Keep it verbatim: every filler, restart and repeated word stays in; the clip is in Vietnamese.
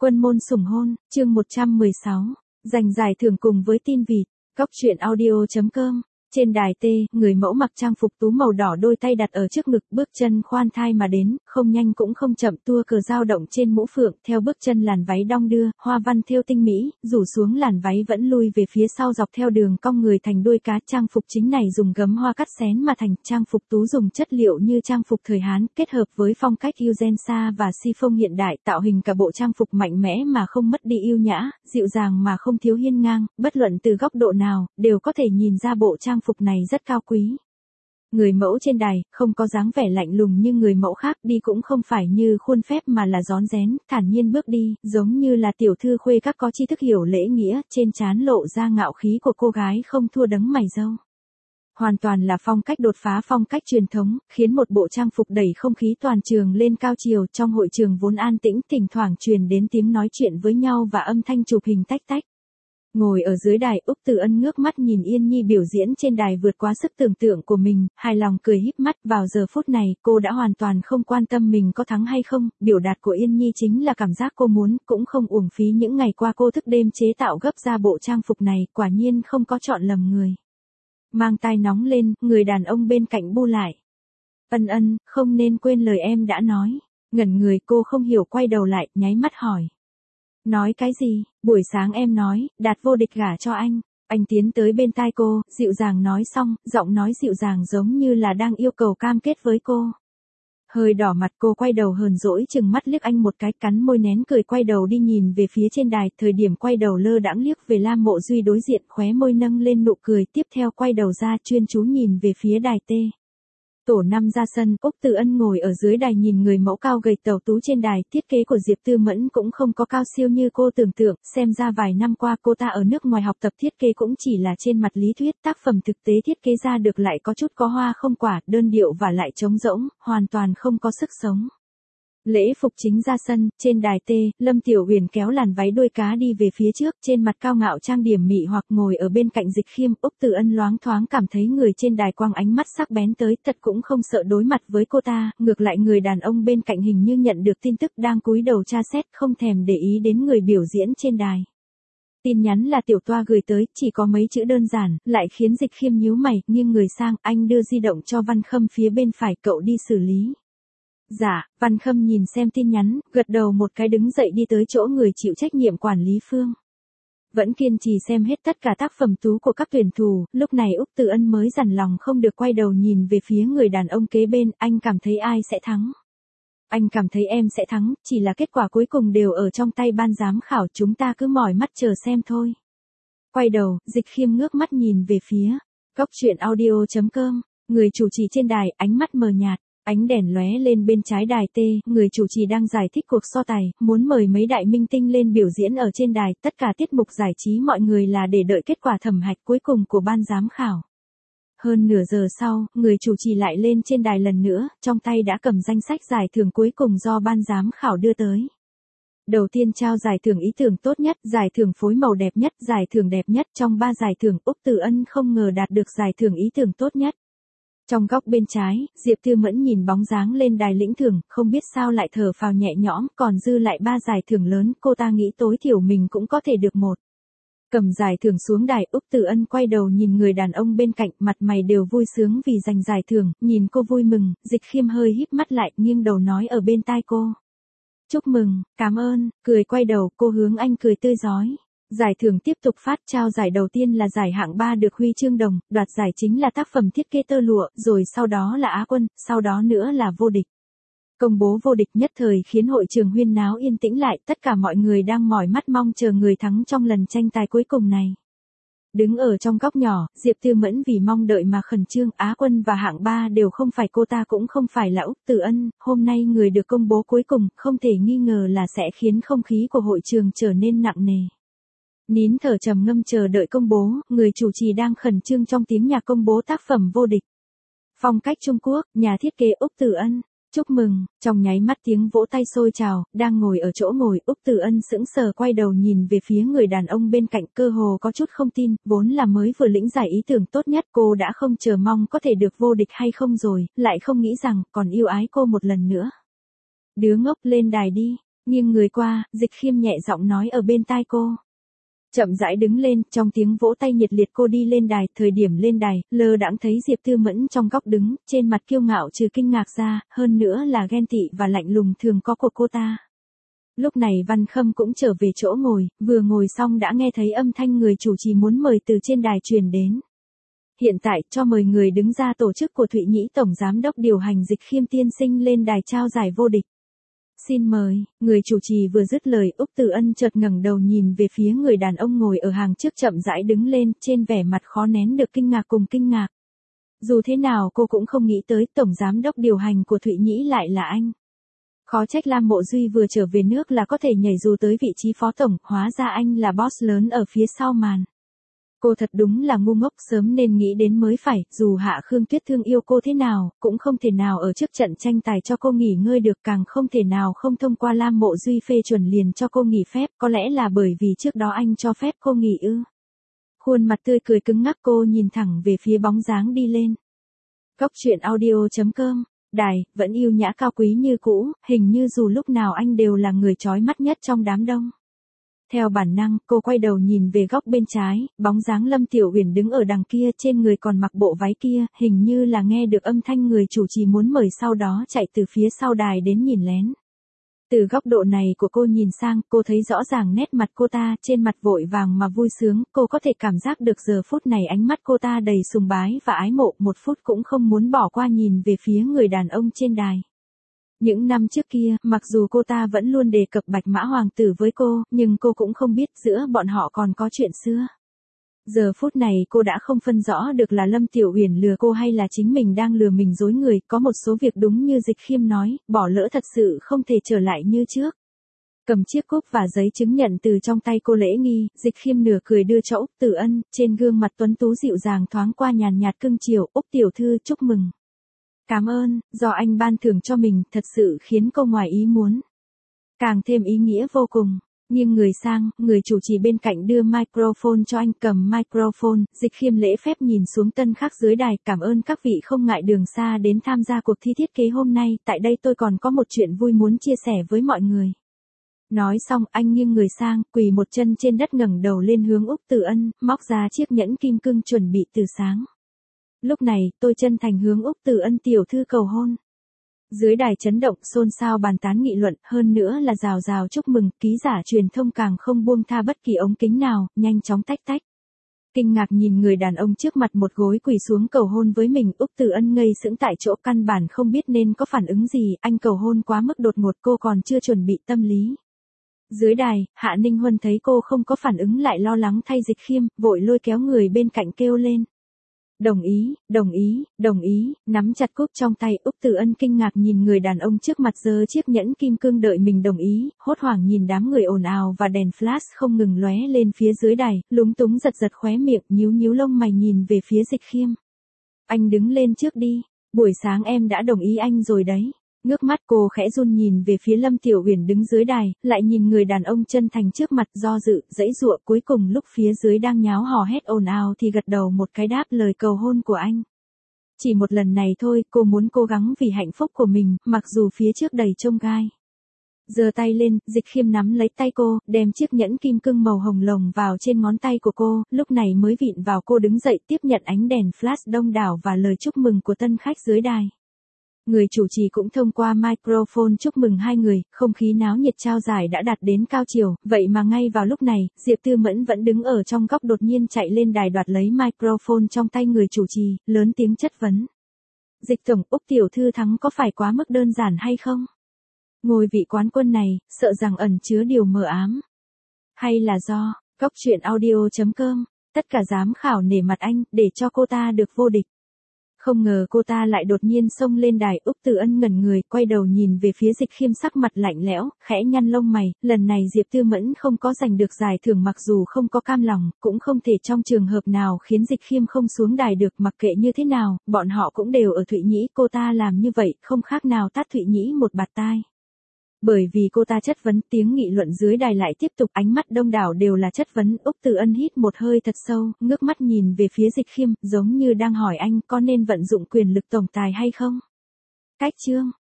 Quân môn sủng hôn, chương một trăm mười sáu, giành giải thưởng cùng với tin vịt, góc truyện audio chấm com. Trên đài T, người mẫu mặc trang phục tú màu đỏ, đôi tay đặt ở trước ngực, bước chân khoan thai mà đến, không nhanh cũng không chậm, tua cờ dao động trên mũ phượng, theo bước chân làn váy đong đưa, hoa văn thêu tinh mỹ, rủ xuống làn váy vẫn lui về phía sau dọc theo đường cong người thành đuôi cá. Trang phục chính này dùng gấm hoa cắt xén mà thành, trang phục tú dùng chất liệu như trang phục thời Hán, kết hợp với phong cách Uzensa và chiffon hiện đại, tạo hình cả bộ trang phục mạnh mẽ mà không mất đi yêu nhã, dịu dàng mà không thiếu hiên ngang, bất luận từ góc độ nào, đều có thể nhìn ra bộ trang phục này rất cao quý. Người mẫu trên đài, không có dáng vẻ lạnh lùng như người mẫu khác, đi cũng không phải như khuôn phép mà là rón rén, thản nhiên bước đi, giống như là tiểu thư khuê các có tri thức hiểu lễ nghĩa, trên trán lộ ra ngạo khí của cô gái không thua đấng mày râu. Hoàn toàn là phong cách đột phá phong cách truyền thống, khiến một bộ trang phục đẩy không khí toàn trường lên cao chiều. Trong hội trường vốn an tĩnh, thỉnh thoảng truyền đến tiếng nói chuyện với nhau và âm thanh chụp hình tách tách. Ngồi ở dưới đài, Úc Từ Ân ngước mắt nhìn Yên Nhi biểu diễn trên đài vượt quá sức tưởng tượng của mình, hài lòng cười híp mắt. Vào giờ phút này, cô đã hoàn toàn không quan tâm mình có thắng hay không, biểu đạt của Yên Nhi chính là cảm giác cô muốn, cũng không uổng phí những ngày qua cô thức đêm chế tạo gấp ra bộ trang phục này, quả nhiên không có chọn lầm người. Mang tai nóng lên, người đàn ông bên cạnh bu lại. Ân Ân, không nên quên lời em đã nói. Ngẩn người, cô không hiểu quay đầu lại, nháy mắt hỏi. Nói cái gì? Buổi sáng em nói, Đạt vô địch gả cho anh. Anh tiến tới bên tai cô, dịu dàng nói xong, giọng nói dịu dàng giống như là đang yêu cầu cam kết với cô. Hơi đỏ mặt, cô quay đầu hờn dỗi chừng mắt liếc anh một cái, cắn môi nén cười, quay đầu đi nhìn về phía trên đài. Thời điểm quay đầu lơ đãng liếc về Lam Mộ Duy đối diện, khóe môi nâng lên nụ cười, tiếp theo quay đầu ra chuyên chú nhìn về phía đài T. Tổ năm ra sân, Úc Từ Ân ngồi ở dưới đài nhìn người mẫu cao gầy tàu tú trên đài. Thiết kế của Diệp Tư Mẫn cũng không có cao siêu như cô tưởng tượng, xem ra vài năm qua cô ta ở nước ngoài học tập thiết kế cũng chỉ là trên mặt lý thuyết, tác phẩm thực tế thiết kế ra được lại có chút có hoa không quả, đơn điệu và lại trống rỗng, hoàn toàn không có sức sống. Lễ phục chính ra sân, trên đài T, Lâm Tiểu Huyền kéo làn váy đuôi cá đi về phía trước, trên mặt cao ngạo trang điểm mị hoặc ngồi ở bên cạnh Dịch Khiêm. Úc Từ Ân loáng thoáng cảm thấy người trên đài quăng ánh mắt sắc bén tới, thật cũng không sợ đối mặt với cô ta, ngược lại người đàn ông bên cạnh hình như nhận được tin tức đang cúi đầu tra xét, không thèm để ý đến người biểu diễn trên đài. Tin nhắn là Tiểu Toa gửi tới, chỉ có mấy chữ đơn giản, lại khiến Dịch Khiêm nhíu mày, nghiêng người sang, anh đưa di động cho Văn Khâm phía bên phải, cậu đi xử lý. Dạ, Văn Khâm nhìn xem tin nhắn, gật đầu một cái đứng dậy đi tới chỗ người chịu trách nhiệm quản lý Phương. Vẫn kiên trì xem hết tất cả tác phẩm tú của các tuyển thủ, lúc này Úc Từ Ân mới dằn lòng không được quay đầu nhìn về phía người đàn ông kế bên. Anh cảm thấy ai sẽ thắng? Anh cảm thấy em sẽ thắng, chỉ là kết quả cuối cùng đều ở trong tay ban giám khảo, chúng ta cứ mỏi mắt chờ xem thôi. Quay đầu, Dịch Khiêm ngước mắt nhìn về phía góc truyện audio chấm com, người chủ trì trên đài, ánh mắt mờ nhạt. Ánh đèn lóe lên bên trái đài T, người chủ trì đang giải thích cuộc so tài, muốn mời mấy đại minh tinh lên biểu diễn ở trên đài, tất cả tiết mục giải trí mọi người là để đợi kết quả thẩm hạch cuối cùng của ban giám khảo. Hơn nửa giờ sau, người chủ trì lại lên trên đài lần nữa, trong tay đã cầm danh sách giải thưởng cuối cùng do ban giám khảo đưa tới. Đầu tiên trao giải thưởng ý tưởng tốt nhất, giải thưởng phối màu đẹp nhất, giải thưởng đẹp nhất. Trong ba giải thưởng, Úc Từ Ân không ngờ đạt được giải thưởng ý tưởng tốt nhất. Trong góc bên trái, Diệp Tư Mẫn nhìn bóng dáng lên đài lĩnh thưởng, không biết sao lại thở phào nhẹ nhõm, còn dư lại ba giải thưởng lớn, cô ta nghĩ tối thiểu mình cũng có thể được một. Cầm giải thưởng xuống đài, Úc Từ Ân quay đầu nhìn người đàn ông bên cạnh, mặt mày đều vui sướng vì giành giải thưởng, nhìn cô vui mừng, Dịch Khiêm hơi híp mắt lại, nghiêng đầu nói ở bên tai cô. Chúc mừng, cảm ơn, cười quay đầu, cô hướng anh cười tươi rói. Giải thưởng tiếp tục phát, trao giải đầu tiên là giải hạng ba được huy chương đồng, đoạt giải chính là tác phẩm thiết kế tơ lụa, rồi sau đó là Á quân, sau đó nữa là vô địch. Công bố vô địch nhất thời khiến hội trường huyên náo yên tĩnh lại, tất cả mọi người đang mỏi mắt mong chờ người thắng trong lần tranh tài cuối cùng này. Đứng ở trong góc nhỏ, Diệp Tư Mẫn vì mong đợi mà khẩn trương, Á quân và hạng ba đều không phải cô ta cũng không phải là Úc Từ Ân, hôm nay người được công bố cuối cùng, không thể nghi ngờ là sẽ khiến không khí của hội trường trở nên nặng nề. Nín thở trầm ngâm chờ đợi công bố, người chủ trì đang khẩn trương trong tiếng nhạc công bố tác phẩm vô địch. Phong cách Trung Quốc, nhà thiết kế Úc Từ Ân. Chúc mừng, trong nháy mắt tiếng vỗ tay sôi trào, đang ngồi ở chỗ ngồi, Úc Từ Ân sững sờ quay đầu nhìn về phía người đàn ông bên cạnh, cơ hồ có chút không tin, vốn là mới vừa lĩnh giải ý tưởng tốt nhất, cô đã không chờ mong có thể được vô địch hay không rồi, lại không nghĩ rằng còn yêu ái cô một lần nữa. Đứa ngốc, lên đài đi. Nghiêng người qua, Dịch Khiêm nhẹ giọng nói ở bên tai cô. Chậm rãi đứng lên, trong tiếng vỗ tay nhiệt liệt cô đi lên đài, thời điểm lên đài, lơ đãng thấy Diệp Tư Mẫn trong góc đứng, trên mặt kiêu ngạo trừ kinh ngạc ra, hơn nữa là ghen tị và lạnh lùng thường có của cô ta. Lúc này Văn Khâm cũng trở về chỗ ngồi, vừa ngồi xong đã nghe thấy âm thanh người chủ trì muốn mời từ trên đài truyền đến. Hiện tại, cho mời người đứng ra tổ chức của Thụy Nhĩ Tổng Giám đốc điều hành Dịch Khiêm tiên sinh lên đài trao giải vô địch. Xin mời, người chủ trì vừa dứt lời, Úc Từ Ân chợt ngẩng đầu nhìn về phía người đàn ông ngồi ở hàng trước chậm rãi đứng lên, trên vẻ mặt khó nén được kinh ngạc cùng kinh ngạc. Dù thế nào cô cũng không nghĩ tới Tổng Giám đốc điều hành của Thụy Nhĩ lại là anh. Khó trách Lam Mộ Duy vừa trở về nước là có thể nhảy dù tới vị trí phó tổng, hóa ra anh là boss lớn ở phía sau màn. Cô thật đúng là ngu ngốc, sớm nên nghĩ đến mới phải, dù Hạ Khương Tuyết thương yêu cô thế nào, cũng không thể nào ở trước trận tranh tài cho cô nghỉ ngơi được, càng không thể nào không thông qua Lam Mộ Duy phê chuẩn liền cho cô nghỉ phép, có lẽ là bởi vì trước đó anh cho phép cô nghỉ ư. Khuôn mặt tươi cười cứng ngắc, cô nhìn thẳng về phía bóng dáng đi lên. Cốc truyện audio chấm com, đài, vẫn yêu nhã cao quý như cũ, hình như dù lúc nào anh đều là người chói mắt nhất trong đám đông. Theo bản năng, cô quay đầu nhìn về góc bên trái, bóng dáng Lâm Tiểu Uyển đứng ở đằng kia, trên người còn mặc bộ váy kia, hình như là nghe được âm thanh người chủ trì muốn mời, sau đó chạy từ phía sau đài đến nhìn lén. Từ góc độ này của cô nhìn sang, cô thấy rõ ràng nét mặt cô ta, trên mặt vội vàng mà vui sướng, cô có thể cảm giác được giờ phút này ánh mắt cô ta đầy sùng bái và ái mộ, một phút cũng không muốn bỏ qua nhìn về phía người đàn ông trên đài. Những năm trước kia, mặc dù cô ta vẫn luôn đề cập Bạch Mã Hoàng tử với cô, nhưng cô cũng không biết giữa bọn họ còn có chuyện xưa. Giờ phút này cô đã không phân rõ được là Lâm Tiểu Uyển lừa cô hay là chính mình đang lừa mình dối người, có một số việc đúng như Dịch Khiêm nói, bỏ lỡ thật sự không thể trở lại như trước. Cầm chiếc cúp và giấy chứng nhận từ trong tay cô lễ nghi, Dịch Khiêm nửa cười đưa cho Úc Tử Ân, trên gương mặt tuấn tú dịu dàng thoáng qua nhàn nhạt cưng chiều, Úc tiểu thư chúc mừng. Cảm ơn, do anh ban thưởng cho mình, thật sự khiến cô ngoài ý muốn. Càng thêm ý nghĩa vô cùng. Nhưng người sang, người chủ trì bên cạnh đưa microphone cho anh, cầm microphone, Dịch Khiêm lễ phép nhìn xuống tân khắc dưới đài, cảm ơn các vị không ngại đường xa đến tham gia cuộc thi thiết kế hôm nay, tại đây tôi còn có một chuyện vui muốn chia sẻ với mọi người. Nói xong, anh nghiêng người sang, quỳ một chân trên đất ngẩng đầu lên hướng Úc Tử Ân, móc ra chiếc nhẫn kim cương chuẩn bị từ sáng. Lúc này, tôi chân thành hướng Úc Tử Ân tiểu thư cầu hôn. Dưới đài chấn động, xôn xao bàn tán nghị luận, hơn nữa là rào rào chúc mừng, ký giả truyền thông càng không buông tha bất kỳ ống kính nào, nhanh chóng tách tách. Kinh ngạc nhìn người đàn ông trước mặt một gối quỳ xuống cầu hôn với mình, Úc Tử Ân ngây sững tại chỗ, căn bản không biết nên có phản ứng gì, anh cầu hôn quá mức đột ngột, cô còn chưa chuẩn bị tâm lý. Dưới đài, Hạ Ninh Huân thấy cô không có phản ứng lại lo lắng thay Dịch Khiêm, vội lôi kéo người bên cạnh kêu lên. Đồng ý, đồng ý, đồng ý, nắm chặt cúp trong tay, Úc Tử Ân kinh ngạc nhìn người đàn ông trước mặt giơ chiếc nhẫn kim cương đợi mình đồng ý, hốt hoảng nhìn đám người ồn ào và đèn flash không ngừng lóe lên phía dưới đài, lúng túng giật giật khóe miệng, nhíu nhíu lông mày nhìn về phía Dịch Khiêm. Anh đứng lên trước đi, buổi sáng em đã đồng ý anh rồi đấy. Ngước mắt cô khẽ run nhìn về phía Lâm Tiểu Uyển đứng dưới đài, lại nhìn người đàn ông chân thành trước mặt, do dự, dãy dụa, cuối cùng lúc phía dưới đang nháo hò hét ồn ào thì gật đầu một cái đáp lời cầu hôn của anh. Chỉ một lần này thôi, cô muốn cố gắng vì hạnh phúc của mình, mặc dù phía trước đầy chông gai. Giơ tay lên, Dịch Khiêm nắm lấy tay cô, đem chiếc nhẫn kim cương màu hồng lồng vào trên ngón tay của cô, lúc này mới vịn vào cô đứng dậy tiếp nhận ánh đèn flash đông đảo và lời chúc mừng của tân khách dưới đài. Người chủ trì cũng thông qua microphone chúc mừng hai người, không khí náo nhiệt trao giải đã đạt đến cao chiều, vậy mà ngay vào lúc này, Diệp Tư Mẫn vẫn đứng ở trong góc đột nhiên chạy lên đài đoạt lấy microphone trong tay người chủ trì, lớn tiếng chất vấn. Dịch tổng, Úc tiểu thư thắng có phải quá mức đơn giản hay không? Ngôi vị quán quân này, sợ rằng ẩn chứa điều mờ ám. Hay là do, cốc truyện audio chấm com, tất cả giám khảo nể mặt anh, để cho cô ta được vô địch. Không ngờ cô ta lại đột nhiên xông lên đài, Úc Tử Ân ngẩn người, quay đầu nhìn về phía Dịch Khiêm sắc mặt lạnh lẽo, khẽ nhăn lông mày, lần này Diệp Tư Mẫn không có giành được giải thưởng mặc dù không có cam lòng, cũng không thể trong trường hợp nào khiến Dịch Khiêm không xuống đài được, mặc kệ như thế nào, bọn họ cũng đều ở Thụy Nhĩ, cô ta làm như vậy, không khác nào tát Thụy Nhĩ một bạt tai. Bởi vì cô ta chất vấn, tiếng nghị luận dưới đài lại tiếp tục, ánh mắt đông đảo đều là chất vấn, Úc Tử Ân hít một hơi thật sâu, ngước mắt nhìn về phía Dịch Khiêm, giống như đang hỏi anh có nên vận dụng quyền lực tổng tài hay không. Cách chương